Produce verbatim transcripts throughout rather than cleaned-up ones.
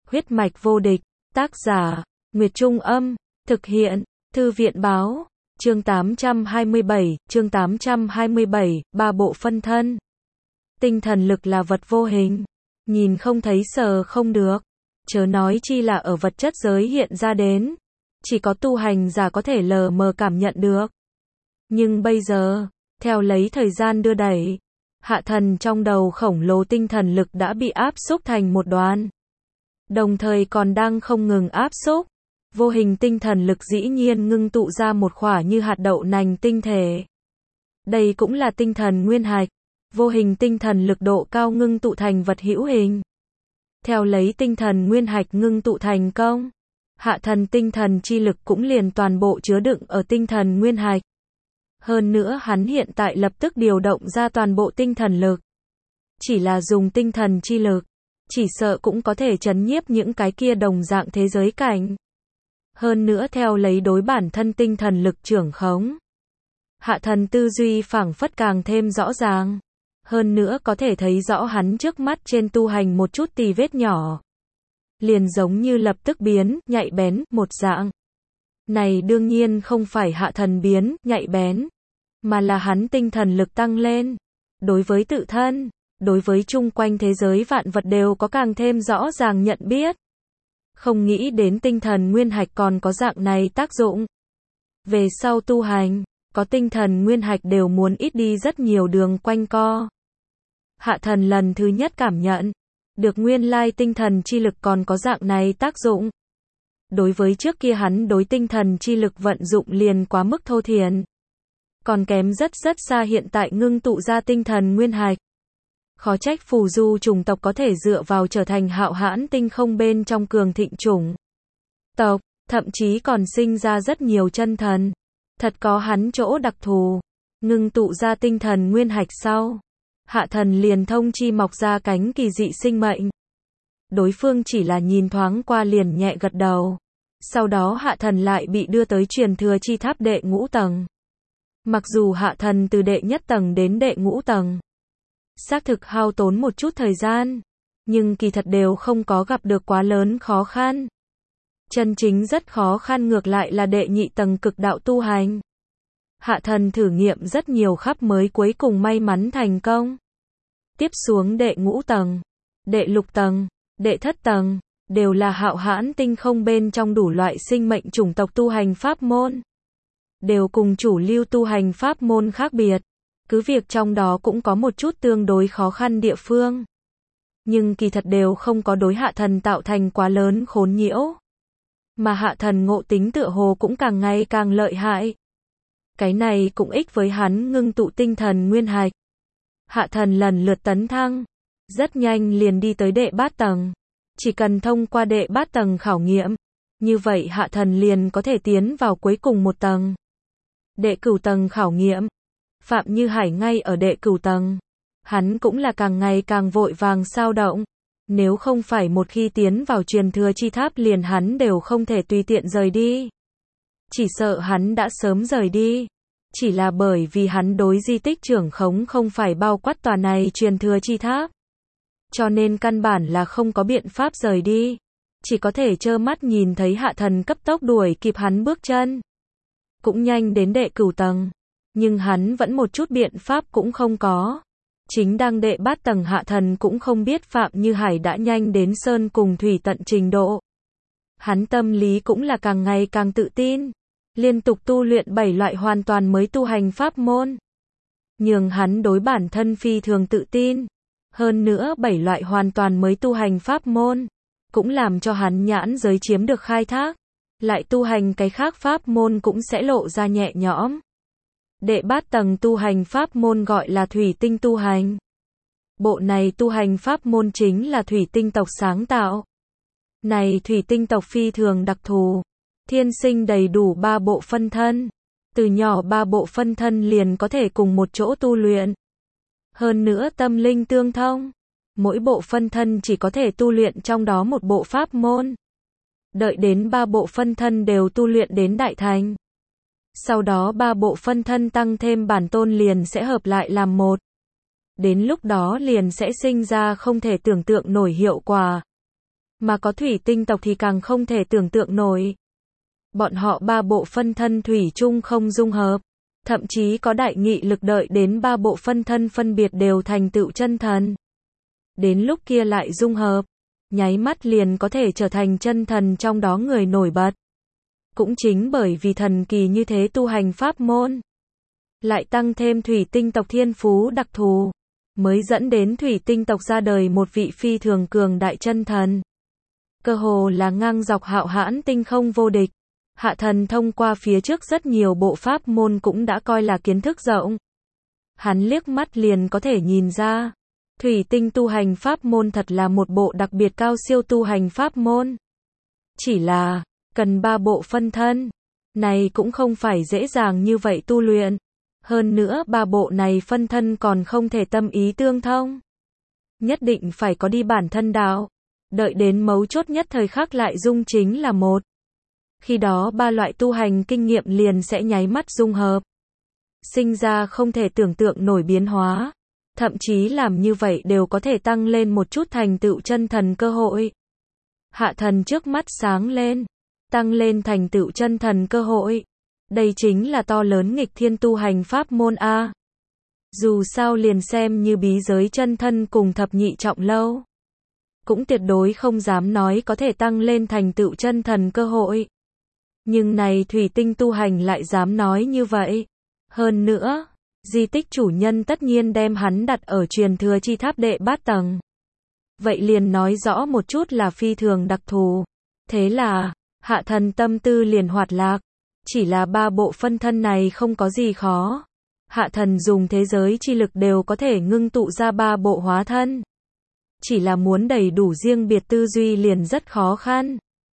Huyết mạch vô địch, tác giả, Nguyệt Trung Âm, thực hiện, Thư viện Báo, chương tám trăm hai mươi bảy, chương tám trăm hai mươi bảy, ba bộ phân thân. Tinh thần lực là vật vô hình, nhìn không thấy sờ không được, chớ nói chi là ở vật chất giới hiện ra đến, chỉ có tu hành giả có thể lờ mờ cảm nhận được. Nhưng bây giờ, theo lấy thời gian đưa đẩy, Hạ Thần trong đầu khổng lồ tinh thần lực đã bị áp xúc thành một đoàn. Đồng thời còn đang không ngừng áp xúc, vô hình tinh thần lực dĩ nhiên ngưng tụ ra một khỏa như hạt đậu nành tinh thể. Đây cũng là tinh thần nguyên hạch, vô hình tinh thần lực độ cao ngưng tụ thành vật hữu hình. Theo lấy tinh thần nguyên hạch ngưng tụ thành công, Hạ Thần tinh thần chi lực cũng liền toàn bộ chứa đựng ở tinh thần nguyên hạch. Hơn nữa hắn hiện tại lập tức điều động ra toàn bộ tinh thần lực. Chỉ là dùng tinh thần chi lực, chỉ sợ cũng có thể trấn nhiếp những cái kia đồng dạng thế giới cảnh. Hơn nữa theo lấy đối bản thân tinh thần lực trưởng khống, Hạ Thần tư duy phảng phất càng thêm rõ ràng. Hơn nữa có thể thấy rõ hắn trước mắt trên tu hành một chút tì vết nhỏ. Liền giống như lập tức biến, nhạy bén, một dạng. Này đương nhiên không phải Hạ Thần biến, nhạy bén, mà là hắn tinh thần lực tăng lên. Đối với tự thân, đối với chung quanh thế giới vạn vật đều có càng thêm rõ ràng nhận biết. Không nghĩ đến tinh thần nguyên hạch còn có dạng này tác dụng. Về sau tu hành, có tinh thần nguyên hạch đều muốn ít đi rất nhiều đường quanh co. Hạ Thần lần thứ nhất cảm nhận được nguyên lai tinh thần chi lực còn có dạng này tác dụng. Đối với trước kia hắn đối tinh thần chi lực vận dụng liền quá mức thô thiển, còn kém rất rất xa hiện tại ngưng tụ ra tinh thần nguyên hạch. Khó trách phù du chủng tộc có thể dựa vào trở thành hạo hãn tinh không bên trong cường thịnh chủng tộc, thậm chí còn sinh ra rất nhiều chân thần. Thật có hắn chỗ đặc thù, ngưng tụ ra tinh thần nguyên hạch sau, Hạ Thần liền thông chi mọc ra cánh kỳ dị sinh mệnh. Đối phương chỉ là nhìn thoáng qua liền nhẹ gật đầu. Sau đó Hạ Thần lại bị đưa tới truyền thừa chi tháp đệ ngũ tầng. Mặc dù Hạ Thần từ đệ nhất tầng đến đệ ngũ tầng, xác thực hao tốn một chút thời gian, nhưng kỳ thật đều không có gặp được quá lớn khó khăn. Chân chính rất khó khăn ngược lại là đệ nhị tầng cực đạo tu hành. Hạ Thần thử nghiệm rất nhiều khắp mới cuối cùng may mắn thành công. Tiếp xuống đệ ngũ tầng, đệ lục tầng, đệ thất tầng, đều là hạo hãn tinh không bên trong đủ loại sinh mệnh chủng tộc tu hành pháp môn. Đều cùng chủ lưu tu hành pháp môn khác biệt. Cứ việc trong đó cũng có một chút tương đối khó khăn địa phương. Nhưng kỳ thật đều không có đối Hạ Thần tạo thành quá lớn khốn nhiễu. Mà Hạ Thần ngộ tính tựa hồ cũng càng ngày càng lợi hại. Cái này cũng ích với hắn ngưng tụ tinh thần nguyên hạch. Hạ Thần lần lượt tấn thăng, rất nhanh liền đi tới đệ bát tầng. Chỉ cần thông qua đệ bát tầng khảo nghiệm, như vậy Hạ Thần liền có thể tiến vào cuối cùng một tầng. Đệ cửu tầng khảo nghiệm, Phạm Như Hải ngay ở đệ cửu tầng. Hắn cũng là càng ngày càng vội vàng sao động. Nếu không phải một khi tiến vào truyền thừa chi tháp liền hắn đều không thể tùy tiện rời đi. Chỉ sợ hắn đã sớm rời đi. Chỉ là bởi vì hắn đối di tích trưởng khống không phải bao quát tòa này truyền thừa chi tháp. Cho nên căn bản là không có biện pháp rời đi. Chỉ có thể trơ mắt nhìn thấy Hạ Thần cấp tốc đuổi kịp hắn bước chân. Cũng nhanh đến đệ cửu tầng. Nhưng hắn vẫn một chút biện pháp cũng không có. Chính đang đệ bát tầng Hạ Thần cũng không biết Phạm Như Hải đã nhanh đến sơn cùng thủy tận trình độ. Hắn tâm lý cũng là càng ngày càng tự tin. Liên tục tu luyện bảy loại hoàn toàn mới tu hành pháp môn. Nhưng hắn đối bản thân phi thường tự tin. Hơn nữa bảy loại hoàn toàn mới tu hành pháp môn. Cũng làm cho hắn nhãn giới chiếm được khai thác. Lại tu hành cái khác pháp môn cũng sẽ lộ ra nhẹ nhõm. Đệ bát tầng tu hành pháp môn gọi là thủy tinh tu hành. Bộ này tu hành pháp môn chính là thủy tinh tộc sáng tạo. Này thủy tinh tộc phi thường đặc thù. Thiên sinh đầy đủ ba bộ phân thân. Từ nhỏ ba bộ phân thân liền có thể cùng một chỗ tu luyện. Hơn nữa tâm linh tương thông. Mỗi bộ phân thân chỉ có thể tu luyện trong đó một bộ pháp môn. Đợi đến ba bộ phân thân đều tu luyện đến đại thành. Sau đó ba bộ phân thân tăng thêm bản tôn liền sẽ hợp lại làm một. Đến lúc đó liền sẽ sinh ra không thể tưởng tượng nổi hiệu quả. Mà có thủy tinh tộc thì càng không thể tưởng tượng nổi. Bọn họ ba bộ phân thân thủy chung không dung hợp. Thậm chí có đại nghị lực đợi đến ba bộ phân thân phân biệt đều thành tựu chân thần. Đến lúc kia lại dung hợp, nháy mắt liền có thể trở thành chân thần trong đó người nổi bật. Cũng chính bởi vì thần kỳ như thế tu hành pháp môn, lại tăng thêm thủy tinh tộc thiên phú đặc thù, mới dẫn đến thủy tinh tộc ra đời một vị phi thường cường đại chân thần. Cơ hồ là ngang dọc hạo hãn tinh không vô địch. Hạ thần thông qua phía trước rất nhiều bộ pháp môn cũng đã coi là kiến thức rộng. Hắn liếc mắt liền có thể nhìn ra, thủy tinh tu hành pháp môn thật là một bộ đặc biệt cao siêu tu hành pháp môn. Chỉ là, cần ba bộ phân thân. Này cũng không phải dễ dàng như vậy tu luyện. Hơn nữa ba bộ này phân thân còn không thể tâm ý tương thông. Nhất định phải có đi bản thân đạo. Đợi đến mấu chốt nhất thời khắc lại dung chính là một. Khi đó ba loại tu hành kinh nghiệm liền sẽ nháy mắt dung hợp. Sinh ra không thể tưởng tượng nổi biến hóa. Thậm chí làm như vậy đều có thể tăng lên một chút thành tựu chân thần cơ hội. Hạ thần trước mắt sáng lên. Tăng lên thành tựu chân thần cơ hội. Đây chính là to lớn nghịch thiên tu hành pháp môn A. Dù sao liền xem như bí giới chân thân cùng thập nhị trọng lâu. Cũng tuyệt đối không dám nói có thể tăng lên thành tựu chân thần cơ hội. Nhưng này thủy tinh tu hành lại dám nói như vậy. Hơn nữa, di tích chủ nhân tất nhiên đem hắn đặt ở truyền thừa chi tháp đệ bát tầng. Vậy liền nói rõ một chút là phi thường đặc thù. Thế là, hạ thần tâm tư liền hoạt lạc. Chỉ là ba bộ phân thân này không có gì khó. Hạ thần dùng thế giới chi lực đều có thể ngưng tụ ra ba bộ hóa thân. Chỉ là muốn đầy đủ riêng biệt tư duy liền rất khó khăn.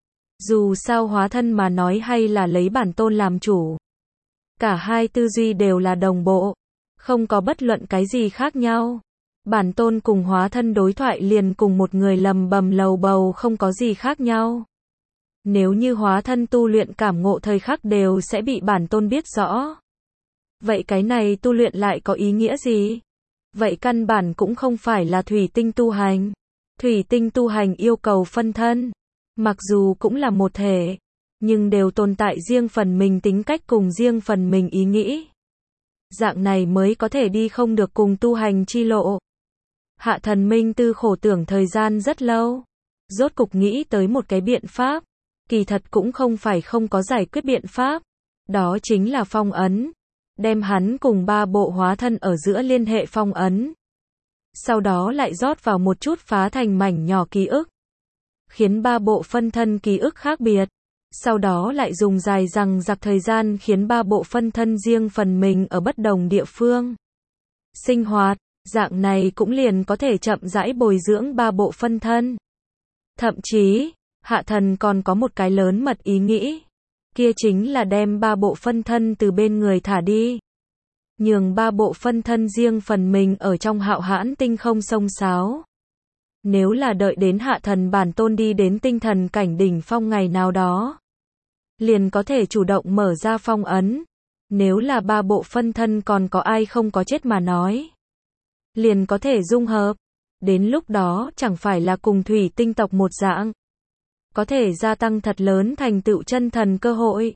Dù sao hóa thân mà nói hay là lấy bản tôn làm chủ. Cả hai tư duy đều là đồng bộ. Không có bất luận cái gì khác nhau. Bản tôn cùng hóa thân đối thoại liền cùng một người lầm bầm lầu bầu không có gì khác nhau. Nếu như hóa thân tu luyện cảm ngộ thời khắc đều sẽ bị bản tôn biết rõ. Vậy cái này tu luyện lại có ý nghĩa gì? Vậy căn bản cũng không phải là thủy tinh tu hành. Thủy tinh tu hành yêu cầu phân thân. Mặc dù cũng là một thể, nhưng đều tồn tại riêng phần mình tính cách cùng riêng phần mình ý nghĩ. Dạng này mới có thể đi không được cùng tu hành chi lộ. Hạ thần minh tư khổ tưởng thời gian rất lâu. Rốt cục nghĩ tới một cái biện pháp. Kỳ thật cũng không phải không có giải quyết biện pháp. Đó chính là phong ấn. Đem hắn cùng ba bộ hóa thân ở giữa liên hệ phong ấn. Sau đó lại rót vào một chút phá thành mảnh nhỏ ký ức. Khiến ba bộ phân thân ký ức khác biệt. Sau đó lại dùng dài dằng dặc thời gian khiến ba bộ phân thân riêng phần mình ở bất đồng địa phương sinh hoạt. Dạng này cũng liền có thể chậm rãi bồi dưỡng ba bộ phân thân. Thậm chí, hạ thần còn có một cái lớn mật ý nghĩ. Kia chính là đem ba bộ phân thân từ bên người thả đi. Nhường ba bộ phân thân riêng phần mình ở trong hạo hãn tinh không sông sáo. Nếu là đợi đến hạ thần bản tôn đi đến tinh thần cảnh đỉnh phong ngày nào đó, liền có thể chủ động mở ra phong ấn. Nếu là ba bộ phân thân còn có ai không có chết mà nói, liền có thể dung hợp. Đến lúc đó chẳng phải là cùng thủy tinh tộc một dạng. Có thể gia tăng thật lớn thành tựu chân thần cơ hội.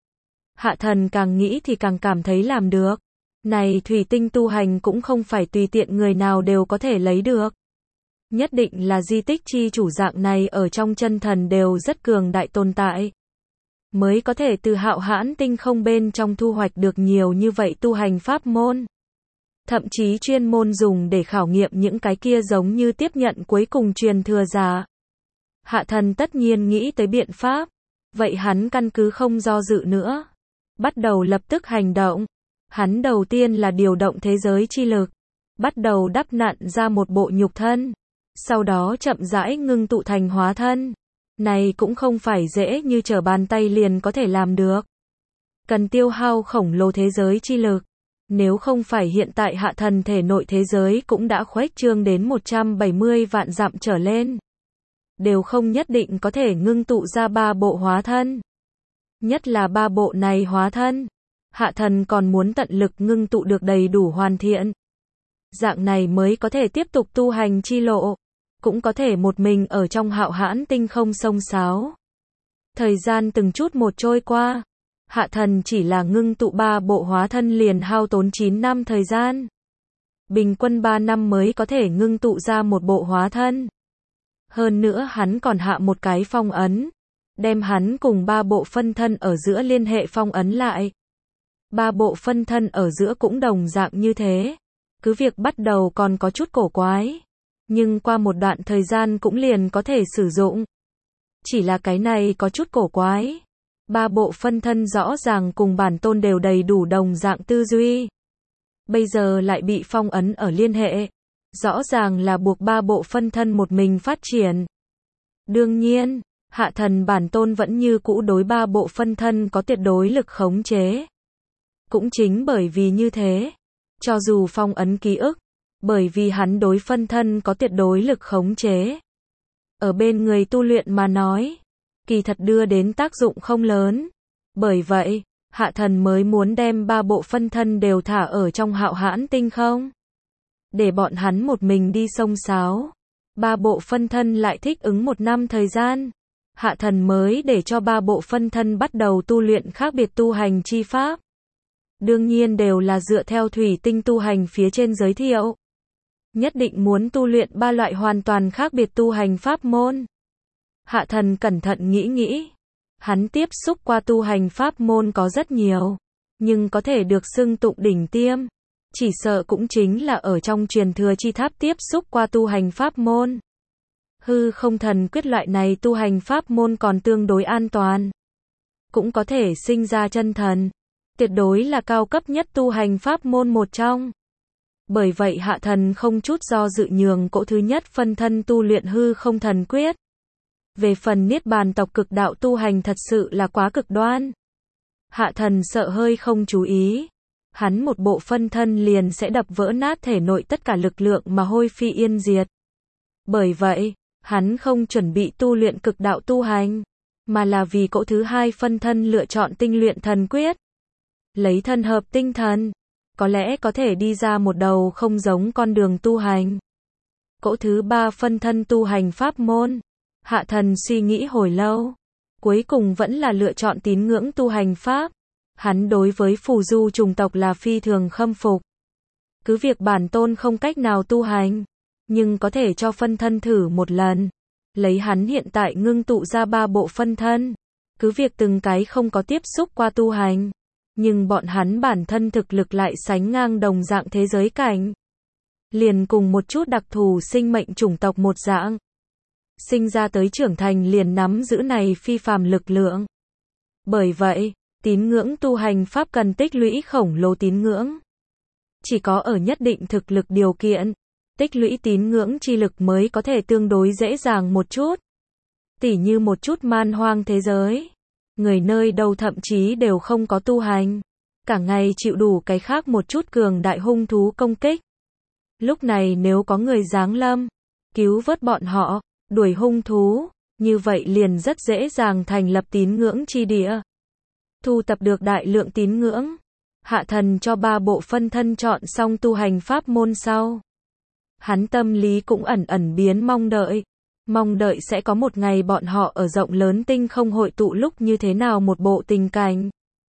Hạ thần càng nghĩ thì càng cảm thấy làm được. Này thủy tinh tu hành cũng không phải tùy tiện người nào đều có thể lấy được. Nhất định là di tích chi chủ dạng này ở trong chân thần đều rất cường đại tồn tại. Mới có thể từ hạo hãn tinh không bên trong thu hoạch được nhiều như vậy tu hành pháp môn. Thậm chí chuyên môn dùng để khảo nghiệm những cái kia giống như tiếp nhận cuối cùng truyền thừa giả. Hạ thần tất nhiên nghĩ tới biện pháp. Vậy hắn căn cứ không do dự nữa. Bắt đầu lập tức hành động. Hắn đầu tiên là điều động thế giới chi lực. Bắt đầu đắp nặn ra một bộ nhục thân. Sau đó chậm rãi ngưng tụ thành hóa thân. Này cũng không phải dễ như trở bàn tay liền có thể làm được. Cần tiêu hao khổng lồ thế giới chi lực. Nếu không phải hiện tại hạ thần thể nội thế giới cũng đã khuếch trương đến một trăm bảy mươi vạn dặm trở lên. Đều không nhất định có thể ngưng tụ ra ba bộ hóa thân. Nhất là ba bộ này hóa thân. Hạ thần còn muốn tận lực ngưng tụ được đầy đủ hoàn thiện. Dạng này mới có thể tiếp tục tu hành chi lộ. cũng có thể một mình ở trong Hạo Hãn Tinh không xông xáo. Thời gian từng chút một trôi qua, Hạ Thần chỉ là ngưng tụ ba bộ hóa thân liền hao tốn chín năm thời gian. Bình quân ba năm mới có thể ngưng tụ ra một bộ hóa thân. Hơn nữa hắn còn hạ một cái phong ấn, đem hắn cùng ba bộ phân thân ở giữa liên hệ phong ấn lại. Ba bộ phân thân ở giữa cũng đồng dạng như thế. Cứ việc bắt đầu còn có chút cổ quái, nhưng qua một đoạn thời gian cũng liền có thể sử dụng. Chỉ là cái này có chút cổ quái. Ba bộ phân thân rõ ràng cùng bản tôn đều đầy đủ đồng dạng tư duy. Bây giờ lại bị phong ấn ở liên hệ. Rõ ràng là buộc ba bộ phân thân một mình phát triển. Đương nhiên, Hạ Thần bản tôn vẫn như cũ đối ba bộ phân thân có tuyệt đối lực khống chế. Cũng chính bởi vì như thế, cho dù phong ấn ký ức, bởi vì hắn đối phân thân có tuyệt đối lực khống chế. Ở bên người tu luyện mà nói, kỳ thật đưa đến tác dụng không lớn. Bởi vậy, Hạ Thần mới muốn đem ba bộ phân thân đều thả ở trong Hạo Hãn Tinh không. Để bọn hắn một mình đi xông xáo. Ba bộ phân thân lại thích ứng một năm thời gian. Hạ Thần mới để cho ba bộ phân thân bắt đầu tu luyện khác biệt tu hành chi pháp. Đương nhiên đều là dựa theo thủy tinh tu hành phía trên giới thiệu. Nhất định muốn tu luyện ba loại hoàn toàn khác biệt tu hành pháp môn. Hạ Thần cẩn thận nghĩ nghĩ. Hắn tiếp xúc qua tu hành pháp môn có rất nhiều, nhưng có thể được xưng tụng đỉnh tiêm, chỉ sợ cũng chính là ở trong truyền thừa chi tháp tiếp xúc qua tu hành pháp môn. Hư không thần quyết loại này tu hành pháp môn còn tương đối an toàn. Cũng có thể sinh ra chân thần. Tuyệt đối là cao cấp nhất tu hành pháp môn một trong. Bởi vậy Hạ Thần không chút do dự nhường cỗ thứ nhất phân thân tu luyện hư không thần quyết. Về phần niết bàn tộc cực đạo tu hành thật sự là quá cực đoan. Hạ Thần sợ hơi không chú ý. Hắn một bộ phân thân liền sẽ đập vỡ nát thể nội tất cả lực lượng mà hôi phi yên diệt. Bởi vậy, hắn không chuẩn bị tu luyện cực đạo tu hành, mà là vì cỗ thứ hai phân thân lựa chọn tinh luyện thần quyết. Lấy thân hợp tinh thần, có lẽ có thể đi ra một đầu không giống con đường tu hành. Cỗ thứ ba phân thân tu hành pháp môn. Hạ Thần suy nghĩ hồi lâu, cuối cùng vẫn là lựa chọn tín ngưỡng tu hành pháp. Hắn đối với phù du chủng tộc là phi thường khâm phục. Cứ việc bản tôn không cách nào tu hành, nhưng có thể cho phân thân thử một lần. Lấy hắn hiện tại ngưng tụ ra ba bộ phân thân. Cứ việc từng cái không có tiếp xúc qua tu hành, nhưng bọn hắn bản thân thực lực lại sánh ngang đồng dạng thế giới cảnh. Liền cùng một chút đặc thù sinh mệnh chủng tộc một dạng. Sinh ra tới trưởng thành liền nắm giữ này phi phàm lực lượng. Bởi vậy, tín ngưỡng tu hành pháp cần tích lũy khổng lồ tín ngưỡng. Chỉ có ở nhất định thực lực điều kiện, tích lũy tín ngưỡng chi lực mới có thể tương đối dễ dàng một chút. Tỉ như một chút man hoang thế giới. Người nơi đâu thậm chí đều không có tu hành. Cả ngày chịu đủ cái khác một chút cường đại hung thú công kích. Lúc này nếu có người giáng lâm, cứu vớt bọn họ, đuổi hung thú, như vậy liền rất dễ dàng thành lập tín ngưỡng chi địa. Thu tập được đại lượng tín ngưỡng. Hạ Thần cho ba bộ phân thân chọn xong tu hành pháp môn sau. Hắn tâm lý cũng ẩn ẩn biến mong đợi. Mong đợi sẽ có một ngày bọn họ ở rộng lớn tinh không hội tụ lúc như thế nào một bộ tình cảnh.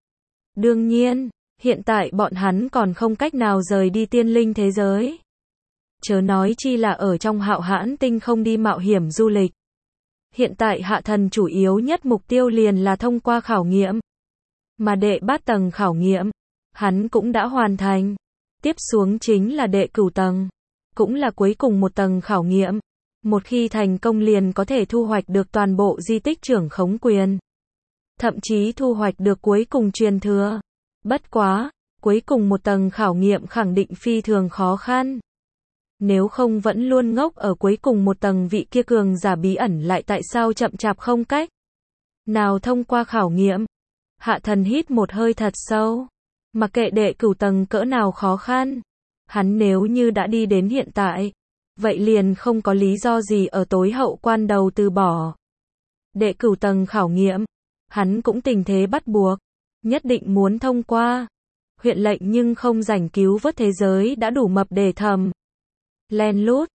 Đương nhiên, hiện tại bọn hắn còn không cách nào rời đi tiên linh thế giới. Chớ nói chi là ở trong Hạo Hãn Tinh không đi mạo hiểm du lịch. Hiện tại Hạ Thần chủ yếu nhất mục tiêu liền là thông qua khảo nghiệm. Mà đệ bát tầng khảo nghiệm, hắn cũng đã hoàn thành. Tiếp xuống chính là đệ cửu tầng, cũng là cuối cùng một tầng khảo nghiệm. Một khi thành công liền có thể thu hoạch được toàn bộ di tích trưởng khống quyền. Thậm chí thu hoạch được cuối cùng truyền thừa. Bất quá, cuối cùng một tầng khảo nghiệm khẳng định phi thường khó khăn. Nếu không vẫn luôn ngốc ở cuối cùng một tầng vị kia cường giả bí ẩn lại tại sao chậm chạp không cách nào thông qua khảo nghiệm. Hạ Thần hít một hơi thật sâu. Mặc kệ đệ cửu tầng cỡ nào khó khăn, hắn nếu như đã đi đến hiện tại, vậy liền không có lý do gì ở tối hậu quan đầu từ bỏ. Đệ cửu tầng khảo nghiệm, hắn cũng tình thế bắt buộc, nhất định muốn thông qua. Huyện lệnh nhưng không rảnh cứu vớt thế giới đã đủ mập để thầm. Len lút,